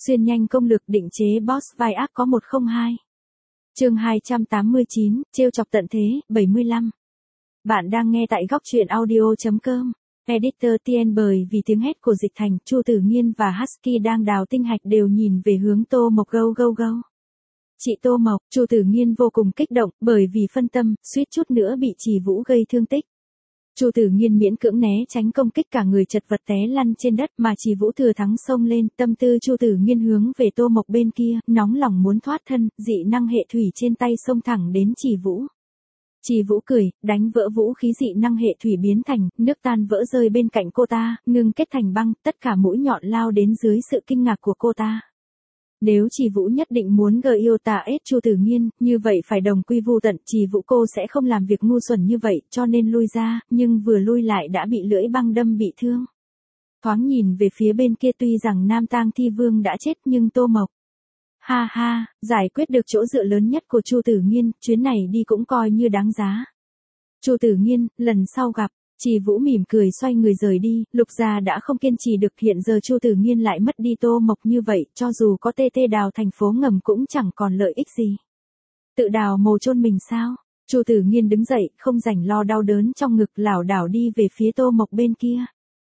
Xuyên nhanh công lược định chế boss vai ác có 102. Chương 289, trêu chọc tận thế, 75. Bạn đang nghe tại góc truyện audio.com. Editor TN. Bởi vì tiếng hét của Dịch Thành, Chu Tử Nghiên và Husky đang đào tinh hạch đều nhìn về hướng Tô Mộc. Gâu. Chị Tô Mộc, Chu Tử Nghiên vô cùng kích động, bởi vì phân tâm, suýt chút nữa bị Trì Vũ gây thương tích. Chu Tử Nghiên miễn cưỡng né tránh công kích, cả người chật vật té lăn trên đất, mà Trì Vũ thừa thắng xông lên. Tâm tư Chu Tử Nghiên hướng về Tô Mộc bên kia, nóng lòng muốn thoát thân, dị năng hệ thủy trên tay xông thẳng đến Trì Vũ. Trì Vũ cười, đánh vỡ vũ khí dị năng hệ thủy biến thành nước tan vỡ rơi bên cạnh cô ta, ngưng kết thành băng, tất cả mũi nhọn lao đến dưới sự kinh ngạc của cô ta. Nếu Trì Vũ nhất định muốn gờ yêu tà ết Chu Tử Nghiên, như vậy phải đồng quy vu tận. Trì Vũ cô sẽ không làm việc ngu xuẩn như vậy, cho nên lui ra, nhưng vừa lui lại đã bị lưỡi băng đâm bị thương. Thoáng nhìn về phía bên kia, tuy rằng Nam Tang Thi Vương đã chết nhưng Tô Mộc, ha ha, giải quyết được chỗ dựa lớn nhất của Chu Tử Nghiên, chuyến này đi cũng coi như đáng giá. Chu Tử Nghiên, lần sau gặp. Trì Vũ mỉm cười xoay người rời đi. Lục gia đã không kiên trì được, hiện giờ Chu Tử Nghiên lại mất đi Tô Mộc như vậy, cho dù có TT đào thành phố ngầm cũng chẳng còn lợi ích gì. Tự đào mồ chôn mình sao? Chu Tử Nghiên đứng dậy, không rảnh lo đau đớn trong ngực, lảo đảo đi về phía Tô Mộc bên kia.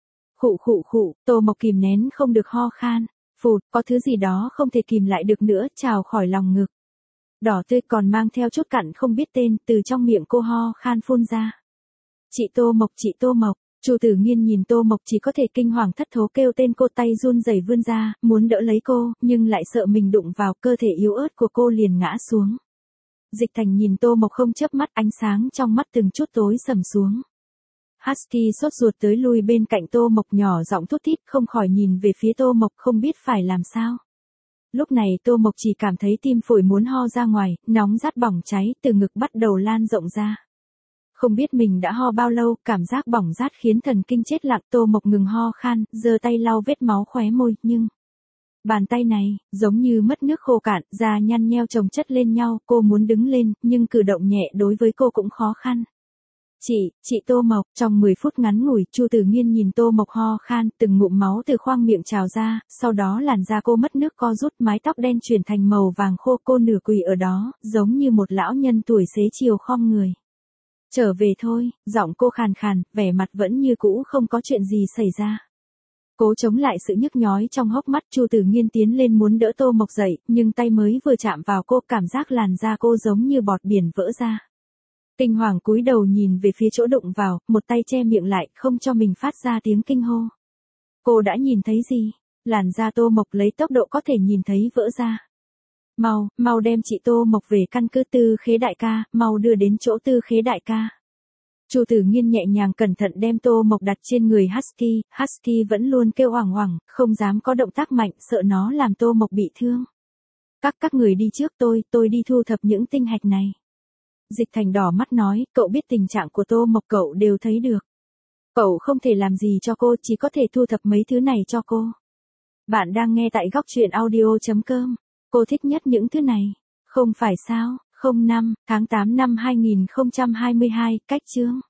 Khụ, Tô Mộc kìm nén không được ho khan. Phụt, có thứ gì đó không thể kìm lại được nữa, trào khỏi lòng ngực. Đỏ tươi còn mang theo chút cặn không biết tên, từ trong miệng cô ho khan phun ra. Chị Tô Mộc, Chu Tử Nghiên nhìn Tô Mộc chỉ có thể kinh hoàng thất thố kêu tên cô, tay run rẩy vươn ra, muốn đỡ lấy cô, nhưng lại sợ mình đụng vào, cơ thể yếu ớt của cô liền ngã xuống. Dịch Thành nhìn Tô Mộc không chớp mắt, ánh sáng trong mắt từng chút tối sầm xuống. Husky sốt ruột tới lui bên cạnh Tô Mộc, nhỏ giọng thút thít, không khỏi nhìn về phía Tô Mộc, không biết phải làm sao. Lúc này Tô Mộc chỉ cảm thấy tim phổi muốn ho ra ngoài, nóng rát bỏng cháy, từ ngực bắt đầu lan rộng ra. Không biết mình đã ho bao lâu, cảm giác bỏng rát khiến thần kinh chết lặng. Tô Mộc ngừng ho khan, giơ tay lau vết máu khóe môi, nhưng bàn tay này, giống như mất nước khô cạn, da nhăn nheo chồng chất lên nhau. Cô muốn đứng lên, nhưng cử động nhẹ đối với cô cũng khó khăn. Chị Tô Mộc, trong 10 phút ngắn ngủi, Chu Tử Nghiên nhìn Tô Mộc ho khan, từng ngụm máu từ khoang miệng trào ra, sau đó làn da cô mất nước co rút, mái tóc đen chuyển thành màu vàng khô, cô nửa quỳ ở đó, giống như một lão nhân tuổi xế chiều khom người. Trở về thôi, giọng cô khàn khàn, vẻ mặt vẫn như cũ, không có chuyện gì xảy ra. Cố chống lại sự nhức nhói trong hốc mắt, Chu Tử Nghiên tiến lên muốn đỡ Tô Mộc dậy, nhưng tay mới vừa chạm vào cô, cảm giác làn da cô giống như bọt biển vỡ ra. Kinh hoàng cúi đầu nhìn về phía chỗ đụng vào, một tay che miệng lại, không cho mình phát ra tiếng kinh hô. Cô đã nhìn thấy gì? Làn da Tô Mộc lấy tốc độ có thể nhìn thấy vỡ ra. Mau đem chị Tô Mộc về căn cứ Tư Khế đại ca, mau đưa đến chỗ Tư Khế đại ca. Chu Tử Nghiên nhẹ nhàng cẩn thận đem Tô Mộc đặt trên người Husky. Husky vẫn luôn kêu oảng oảng, không dám có động tác mạnh, sợ nó làm Tô Mộc bị thương. Các người đi trước, tôi đi thu thập những tinh hạch này. Dịch Thành đỏ mắt nói, cậu biết tình trạng của Tô Mộc, cậu đều thấy được. Cậu không thể làm gì cho cô, chỉ có thể thu thập mấy thứ này cho cô. Bạn đang nghe tại góc truyện audio.com. Cô thích nhất những thứ này. Không phải sao? 05 tháng 8 năm 2022, cách chương